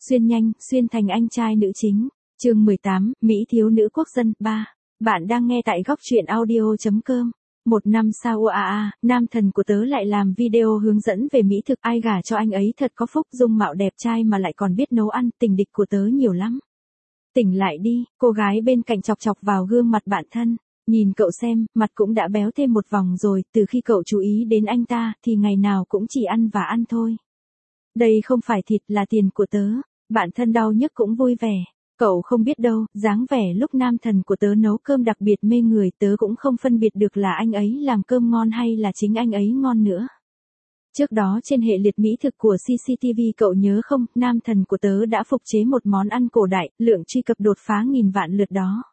Xuyên nhanh, xuyên thành anh trai nữ chính. Chương 18, Mỹ thiếu nữ quốc dân 3. Bạn đang nghe tại góc truyện audio.com. Một năm sau nam thần của tớ lại làm video hướng dẫn về mỹ thực, ai gả cho anh ấy thật có phúc, dung mạo đẹp trai mà lại còn biết nấu ăn, tình địch của tớ nhiều lắm. Tỉnh lại đi, cô gái bên cạnh chọc chọc vào gương mặt bạn thân. Nhìn cậu xem, mặt cũng đã béo thêm một vòng rồi, từ khi cậu chú ý đến anh ta, thì ngày nào cũng chỉ ăn và ăn thôi. Đây không phải thịt, là tiền của tớ. Bạn thân đau nhức cũng vui vẻ. Cậu không biết đâu, dáng vẻ lúc nam thần của tớ nấu cơm đặc biệt mê người, tớ cũng không phân biệt được là anh ấy làm cơm ngon hay là chính anh ấy ngon nữa. Trước đó trên hệ liệt mỹ thực của CCTV cậu nhớ không, nam thần của tớ đã phục chế một món ăn cổ đại, lượng truy cập đột phá 1000 vạn lượt đó.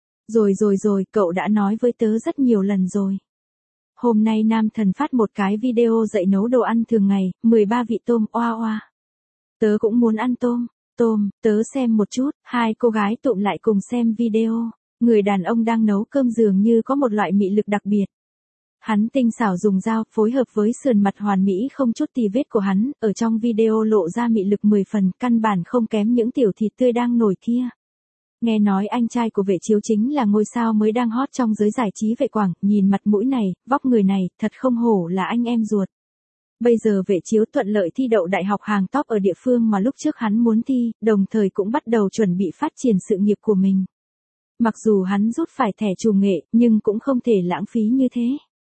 Rồi, cậu đã nói với tớ rất nhiều lần rồi. Hôm nay nam thần phát một cái video dạy nấu đồ ăn thường ngày, 13 vị tôm, oa. Tớ cũng muốn ăn tôm, tớ xem một chút, hai cô gái tụm lại cùng xem video. Người đàn ông đang nấu cơm dường như có một loại mị lực đặc biệt. Hắn tinh xảo dùng dao, phối hợp với sườn mặt hoàn mỹ không chút tì vết của hắn, ở trong video lộ ra mị lực 10 phần, căn bản không kém những tiểu thịt tươi đang nổi kia. Nghe nói anh trai của Vệ Chiếu chính là ngôi sao mới đang hot trong giới giải trí Vệ Quảng, nhìn mặt mũi này, vóc người này, thật không hổ là anh em ruột. Bây giờ Vệ Chiếu thuận lợi thi đậu đại học hàng top ở địa phương mà lúc trước hắn muốn thi, đồng thời cũng bắt đầu chuẩn bị phát triển sự nghiệp của mình. Mặc dù hắn rút phải thẻ trù nghệ, nhưng cũng không thể lãng phí như thế.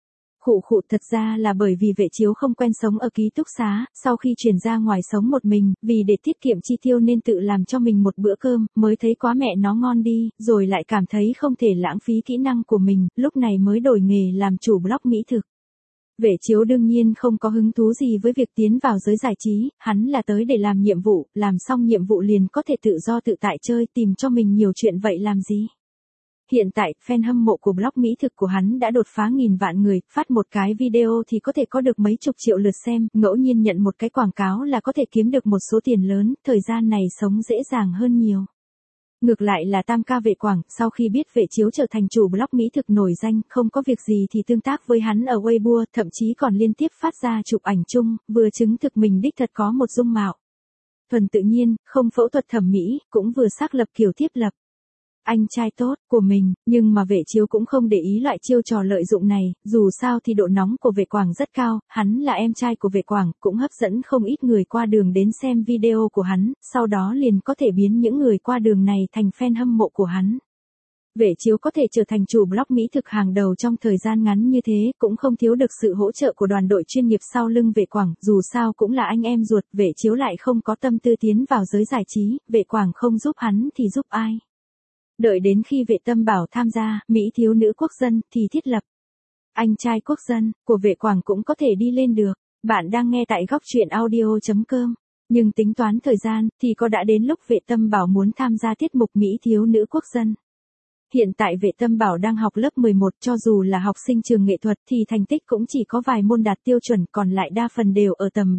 Khụ thật ra là bởi vì Vệ Chiếu không quen sống ở ký túc xá, sau khi chuyển ra ngoài sống một mình, vì để tiết kiệm chi tiêu nên tự làm cho mình một bữa cơm, mới thấy quá mẹ nó ngon đi, rồi lại cảm thấy không thể lãng phí kỹ năng của mình, lúc này mới đổi nghề làm chủ blog mỹ thực. Vệ Chiếu đương nhiên không có hứng thú gì với việc tiến vào giới giải trí, hắn là tới để làm nhiệm vụ, làm xong nhiệm vụ liền có thể tự do tự tại chơi, tìm cho mình nhiều chuyện vậy làm gì. Hiện tại, fan hâm mộ của blog mỹ thực của hắn đã đột phá 1000 vạn người, phát một cái video thì có thể có được mấy chục triệu lượt xem, ngẫu nhiên nhận một cái quảng cáo là có thể kiếm được một số tiền lớn, thời gian này sống dễ dàng hơn nhiều. Ngược lại là tam ca Vệ Quảng, sau khi biết Vệ Chiếu trở thành chủ blog mỹ thực nổi danh, không có việc gì thì tương tác với hắn ở Weibo, thậm chí còn liên tiếp phát ra chụp ảnh chung, vừa chứng thực mình đích thật có một dung mạo thuần tự nhiên, không phẫu thuật thẩm mỹ, cũng vừa xác lập kiểu thiết lập anh trai tốt của mình, nhưng mà Vệ Chiếu cũng không để ý loại chiêu trò lợi dụng này, dù sao thì độ nóng của Vệ Quảng rất cao, hắn là em trai của Vệ Quảng, cũng hấp dẫn không ít người qua đường đến xem video của hắn, sau đó liền có thể biến những người qua đường này thành fan hâm mộ của hắn. Vệ Chiếu có thể trở thành chủ blog mỹ thực hàng đầu trong thời gian ngắn như thế, cũng không thiếu được sự hỗ trợ của đoàn đội chuyên nghiệp sau lưng Vệ Quảng, dù sao cũng là anh em ruột, Vệ Chiếu lại không có tâm tư tiến vào giới giải trí, Vệ Quảng không giúp hắn thì giúp ai. Đợi đến khi Vệ Tâm Bảo tham gia, Mỹ thiếu nữ quốc dân, thì thiết lập anh trai quốc dân, của Vệ Quảng cũng có thể đi lên được. Bạn đang nghe tại góc truyện audio.com. Nhưng tính toán thời gian, thì có đã đến lúc Vệ Tâm Bảo muốn tham gia tiết mục Mỹ thiếu nữ quốc dân. Hiện tại Vệ Tâm Bảo đang học lớp 11, cho dù là học sinh trường nghệ thuật thì thành tích cũng chỉ có vài môn đạt tiêu chuẩn, còn lại đa phần đều ở tầm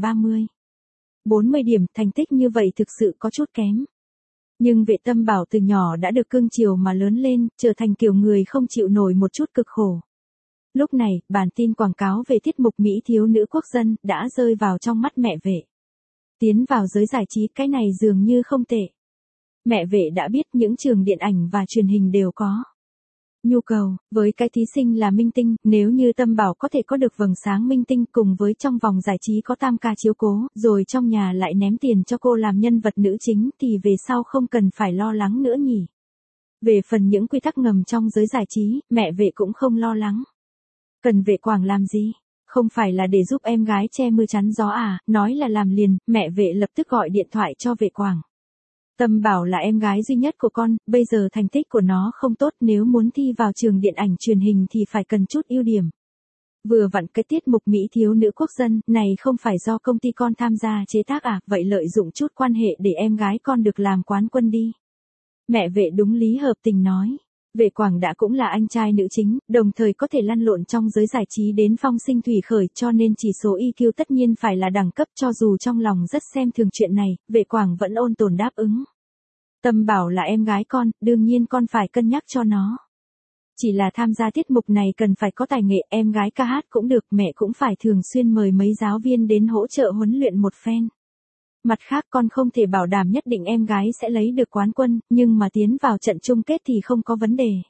40 điểm, thành tích như vậy thực sự có chút kém. Nhưng Vệ Tâm Bảo từ nhỏ đã được cưng chiều mà lớn lên, trở thành kiểu người không chịu nổi một chút cực khổ. Lúc này, bản tin quảng cáo về tiết mục Mỹ thiếu nữ quốc dân đã rơi vào trong mắt mẹ Vệ. Tiến vào giới giải trí, cái này dường như không tệ. Mẹ Vệ đã biết những trường điện ảnh và truyền hình đều có nhu cầu, với cái thí sinh là minh tinh, nếu như Tâm Bảo có thể có được vầng sáng minh tinh cùng với trong vòng giải trí có tam ca chiếu cố, rồi trong nhà lại ném tiền cho cô làm nhân vật nữ chính thì về sau không cần phải lo lắng nữa nhỉ. Về phần những quy tắc ngầm trong giới giải trí, mẹ Vệ cũng không lo lắng. Cần Vệ Quảng làm gì? Không phải là để giúp em gái che mưa chắn gió à, nói là làm liền, mẹ Vệ lập tức gọi điện thoại cho Vệ Quảng. Tâm Bảo là em gái duy nhất của con, bây giờ thành tích của nó không tốt, nếu muốn thi vào trường điện ảnh truyền hình thì phải cần chút ưu điểm. Vừa vặn cái tiết mục Mỹ thiếu nữ quốc dân này không phải do công ty con tham gia chế tác à, vậy lợi dụng chút quan hệ để em gái con được làm quán quân đi. Mẹ Vệ đúng lý hợp tình nói. Vệ Quảng đã cũng là anh trai nữ chính, đồng thời có thể lăn lộn trong giới giải trí đến phong sinh thủy khởi, cho nên chỉ số EQ tất nhiên phải là đẳng cấp, cho dù trong lòng rất xem thường chuyện này, Vệ Quảng vẫn ôn tồn đáp ứng. Tâm Bảo là em gái con, đương nhiên con phải cân nhắc cho nó. Chỉ là tham gia tiết mục này cần phải có tài nghệ, em gái ca hát cũng được, mẹ cũng phải thường xuyên mời mấy giáo viên đến hỗ trợ huấn luyện một phen. Mặt khác con không thể bảo đảm nhất định em gái sẽ lấy được quán quân, nhưng mà tiến vào trận chung kết thì không có vấn đề.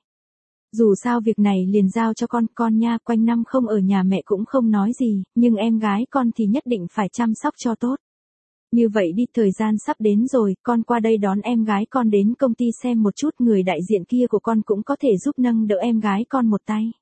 Dù sao việc này liền giao cho con nha, quanh năm không ở nhà mẹ cũng không nói gì, nhưng em gái con thì nhất định phải chăm sóc cho tốt. Như vậy đi, thời gian sắp đến rồi, con qua đây đón em gái con đến công ty xem một chút, người đại diện kia của con cũng có thể giúp nâng đỡ em gái con một tay.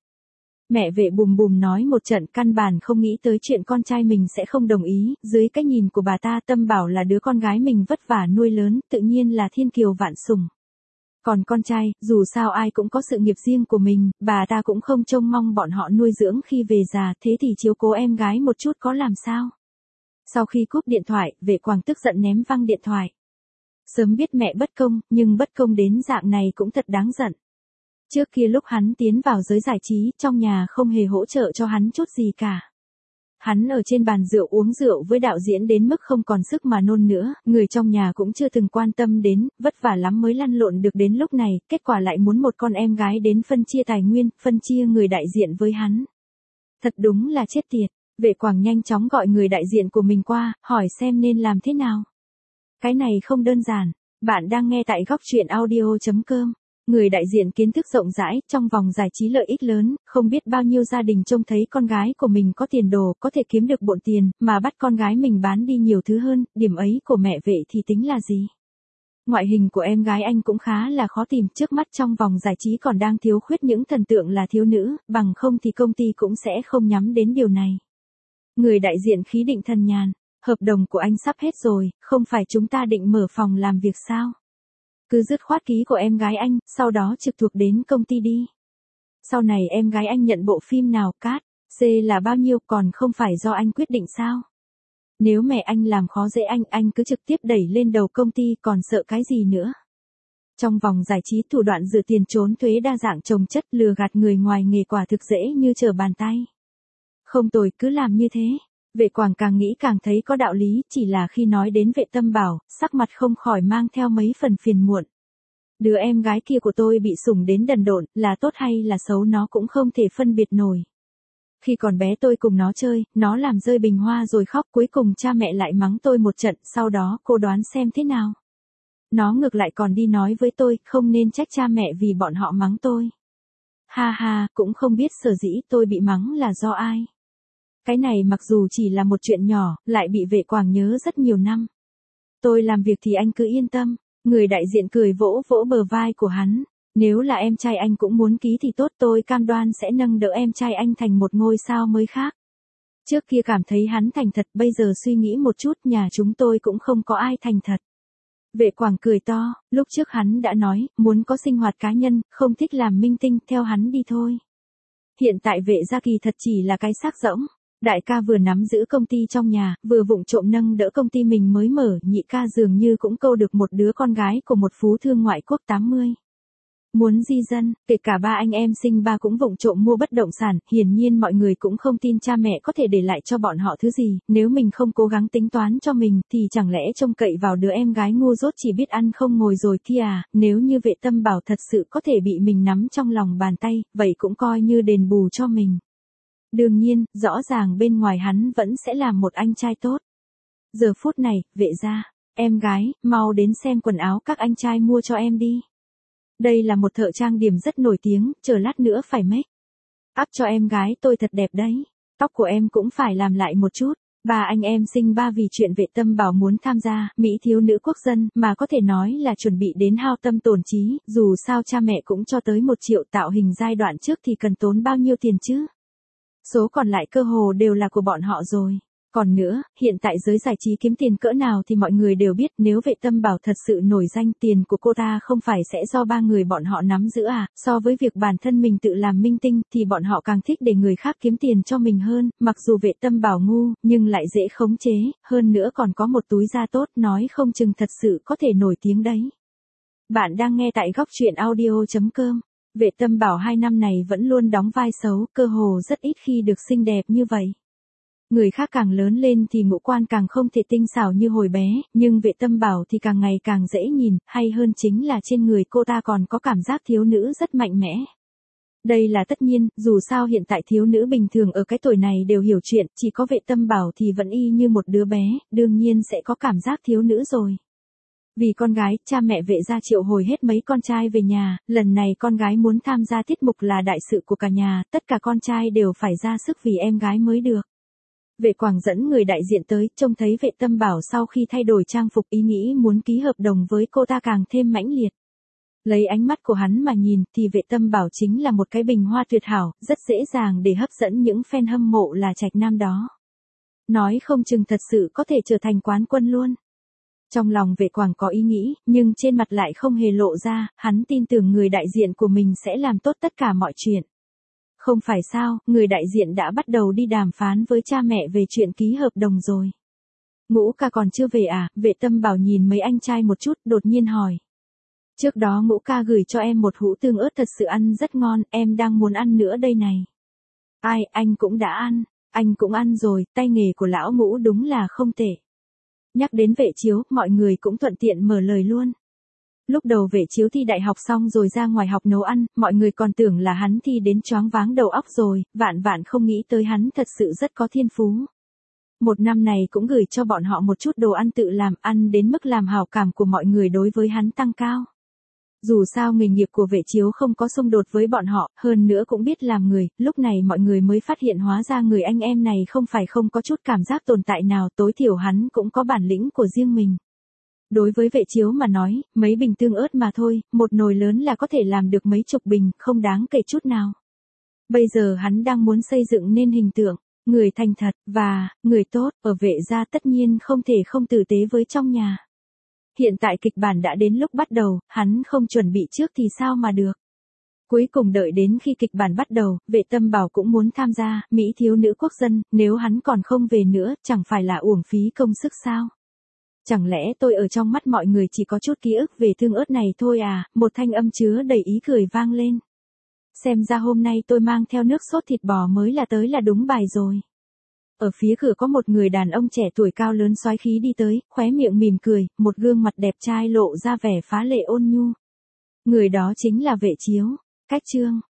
Mẹ Vệ bùm bùm nói một trận, căn bản không nghĩ tới chuyện con trai mình sẽ không đồng ý, dưới cái nhìn của bà ta, Tâm Bảo là đứa con gái mình vất vả nuôi lớn, tự nhiên là thiên kiều vạn sủng. Còn con trai, dù sao ai cũng có sự nghiệp riêng của mình, bà ta cũng không trông mong bọn họ nuôi dưỡng khi về già, thế thì chiếu cố em gái một chút có làm sao. Sau khi cúp điện thoại, Vệ Quảng tức giận ném văng điện thoại. Sớm biết mẹ bất công, nhưng bất công đến dạng này cũng thật đáng giận. Trước kia lúc hắn tiến vào giới giải trí, trong nhà không hề hỗ trợ cho hắn chút gì cả. Hắn ở trên bàn rượu uống rượu với đạo diễn đến mức không còn sức mà nôn nữa, người trong nhà cũng chưa từng quan tâm đến, vất vả lắm mới lăn lộn được đến lúc này, kết quả lại muốn một con em gái đến phân chia tài nguyên, phân chia người đại diện với hắn. Thật đúng là chết tiệt. Vệ Quảng nhanh chóng gọi người đại diện của mình qua, hỏi xem nên làm thế nào. Cái này không đơn giản. Bạn đang nghe tại góc truyện audio.com. Người đại diện kiến thức rộng rãi, trong vòng giải trí lợi ích lớn, không biết bao nhiêu gia đình trông thấy con gái của mình có tiền đồ, có thể kiếm được bộn tiền, mà bắt con gái mình bán đi nhiều thứ hơn, điểm ấy của mẹ Vệ thì tính là gì? Ngoại hình của em gái anh cũng khá là khó tìm, trước mắt trong vòng giải trí còn đang thiếu khuyết những thần tượng là thiếu nữ, bằng không thì công ty cũng sẽ không nhắm đến điều này. Người đại diện khí định thần nhàn, hợp đồng của anh sắp hết rồi, không phải chúng ta định mở phòng làm việc sao? Cứ dứt khoát ký của em gái anh, sau đó trực thuộc đến công ty đi. Sau này em gái anh nhận bộ phim nào cát, C là bao nhiêu còn không phải do anh quyết định sao? Nếu mẹ anh làm khó dễ anh cứ trực tiếp đẩy lên đầu công ty còn sợ cái gì nữa? Trong vòng giải trí thủ đoạn rửa tiền trốn thuế đa dạng chồng chất, lừa gạt người ngoài nghề quả thực dễ như trở bàn tay. Không tồi, cứ làm như thế. Vệ Quảng càng nghĩ càng thấy có đạo lý, chỉ là khi nói đến Vệ Tâm Bảo, sắc mặt không khỏi mang theo mấy phần phiền muộn. Đứa em gái kia của tôi bị sủng đến đần độn, là tốt hay là xấu nó cũng không thể phân biệt nổi. Khi còn bé tôi cùng nó chơi, nó làm rơi bình hoa rồi khóc, cuối cùng cha mẹ lại mắng tôi một trận, sau đó cô đoán xem thế nào. Nó ngược lại còn đi nói với tôi, không nên trách cha mẹ vì bọn họ mắng tôi. Ha ha, cũng không biết sở dĩ tôi bị mắng là do ai. Cái này mặc dù chỉ là một chuyện nhỏ, lại bị Vệ Quảng nhớ rất nhiều năm. Tôi làm việc thì anh cứ yên tâm. Người đại diện cười vỗ vỗ bờ vai của hắn. Nếu là em trai anh cũng muốn ký thì tốt, tôi cam đoan sẽ nâng đỡ em trai anh thành một ngôi sao mới khác. Trước kia cảm thấy hắn thành thật, bây giờ suy nghĩ một chút, nhà chúng tôi cũng không có ai thành thật. Vệ Quảng cười to, lúc trước hắn đã nói, muốn có sinh hoạt cá nhân, không thích làm minh tinh, theo hắn đi thôi. Hiện tại Vệ gia kỳ thật chỉ là cái xác rỗng. Đại ca vừa nắm giữ công ty trong nhà, vừa vụng trộm nâng đỡ công ty mình mới mở, nhị ca dường như cũng câu được một đứa con gái của một phú thương ngoại quốc 80. Muốn di dân, kể cả ba anh em sinh ba cũng vụng trộm mua bất động sản, hiển nhiên mọi người cũng không tin cha mẹ có thể để lại cho bọn họ thứ gì, nếu mình không cố gắng tính toán cho mình, thì chẳng lẽ trông cậy vào đứa em gái ngu dốt chỉ biết ăn không ngồi rồi kia à, nếu như Vệ Tâm Bảo thật sự có thể bị mình nắm trong lòng bàn tay, vậy cũng coi như đền bù cho mình. Đương nhiên, rõ ràng bên ngoài hắn vẫn sẽ làm một anh trai tốt. Giờ phút này, Vệ gia, em gái, mau đến xem quần áo các anh trai mua cho em đi. Đây là một thợ trang điểm rất nổi tiếng, chờ lát nữa phải make up cho em gái tôi thật đẹp đấy. Tóc của em cũng phải làm lại một chút. Ba anh em sinh ba vì chuyện Vệ Tâm Bảo muốn tham gia Mỹ thiếu nữ quốc dân, mà có thể nói là chuẩn bị đến hao tâm tổn trí, dù sao cha mẹ cũng cho tới 1 triệu, tạo hình giai đoạn trước thì cần tốn bao nhiêu tiền chứ? Số còn lại cơ hồ đều là của bọn họ rồi. Còn nữa, hiện tại giới giải trí kiếm tiền cỡ nào thì mọi người đều biết, nếu Vệ Tâm Bảo thật sự nổi danh, tiền của cô ta không phải sẽ do ba người bọn họ nắm giữ à, so với việc bản thân mình tự làm minh tinh, thì bọn họ càng thích để người khác kiếm tiền cho mình hơn, mặc dù Vệ Tâm Bảo ngu, nhưng lại dễ khống chế, hơn nữa còn có một túi da tốt, nói không chừng thật sự có thể nổi tiếng đấy. Bạn đang nghe tại góc truyện audio.com. Vệ Tâm Bảo 2 năm này vẫn luôn đóng vai xấu, cơ hồ rất ít khi được xinh đẹp như vậy. Người khác càng lớn lên thì ngũ quan càng không thể tinh xảo như hồi bé, nhưng Vệ Tâm Bảo thì càng ngày càng dễ nhìn, hay hơn chính là trên người cô ta còn có cảm giác thiếu nữ rất mạnh mẽ. Đây là tất nhiên, dù sao hiện tại thiếu nữ bình thường ở cái tuổi này đều hiểu chuyện, chỉ có Vệ Tâm Bảo thì vẫn y như một đứa bé, đương nhiên sẽ có cảm giác thiếu nữ rồi. Vì con gái, cha mẹ Vệ gia triệu hồi hết mấy con trai về nhà, lần này con gái muốn tham gia tiết mục là đại sự của cả nhà, tất cả con trai đều phải ra sức vì em gái mới được. Vệ Quảng dẫn người đại diện tới, trông thấy Vệ Tâm Bảo sau khi thay đổi trang phục ý nghĩ muốn ký hợp đồng với cô ta càng thêm mãnh liệt. Lấy ánh mắt của hắn mà nhìn thì Vệ Tâm Bảo chính là một cái bình hoa tuyệt hảo, rất dễ dàng để hấp dẫn những fan hâm mộ là Trạch Nam đó. Nói không chừng thật sự có thể trở thành quán quân luôn. Trong lòng Vệ Quảng có ý nghĩ, nhưng trên mặt lại không hề lộ ra, hắn tin tưởng người đại diện của mình sẽ làm tốt tất cả mọi chuyện. Không phải sao, người đại diện đã bắt đầu đi đàm phán với cha mẹ về chuyện ký hợp đồng rồi. Ngũ ca còn chưa về à? Vệ Tâm Bảo nhìn mấy anh trai một chút, đột nhiên hỏi. Trước đó Ngũ ca gửi cho em một hũ tương ớt thật sự ăn rất ngon, em đang muốn ăn nữa đây này. Ai, anh cũng đã ăn, anh cũng ăn rồi, tay nghề của lão Ngũ đúng là không tệ. Nhắc đến Vệ Chiếu, mọi người cũng thuận tiện mở lời luôn. Lúc đầu Vệ Chiếu thi đại học xong rồi ra ngoài học nấu ăn, mọi người còn tưởng là hắn thi đến choáng váng đầu óc rồi, vạn vạn không nghĩ tới hắn thật sự rất có thiên phú. Một năm này cũng gửi cho bọn họ một chút đồ ăn tự làm, ăn đến mức làm hảo cảm của mọi người đối với hắn tăng cao. Dù sao nghề nghiệp của Vệ Chiếu không có xung đột với bọn họ, hơn nữa cũng biết làm người, lúc này mọi người mới phát hiện hóa ra người anh em này không phải không có chút cảm giác tồn tại nào, tối thiểu hắn cũng có bản lĩnh của riêng mình. Đối với Vệ Chiếu mà nói, mấy bình tương ớt mà thôi, một nồi lớn là có thể làm được mấy chục bình, không đáng kể chút nào. Bây giờ hắn đang muốn xây dựng nên hình tượng, người thành thật, và, người tốt, ở Vệ gia tất nhiên không thể không tử tế với trong nhà. Hiện tại kịch bản đã đến lúc bắt đầu, hắn không chuẩn bị trước thì sao mà được. Cuối cùng đợi đến khi kịch bản bắt đầu, Vệ Tâm Bảo cũng muốn tham gia, Mỹ thiếu nữ quốc dân, nếu hắn còn không về nữa, chẳng phải là uổng phí công sức sao. Chẳng lẽ tôi ở trong mắt mọi người chỉ có chút ký ức về tương ớt này thôi à, một thanh âm chứa đầy ý cười vang lên. Xem ra hôm nay tôi mang theo nước sốt thịt bò mới là tới là đúng bài rồi. Ở phía cửa có một người đàn ông trẻ tuổi cao lớn soái khí đi tới, khóe miệng mỉm cười, một gương mặt đẹp trai lộ ra vẻ phá lệ ôn nhu. Người đó chính là Vệ Chiếu. Cách chương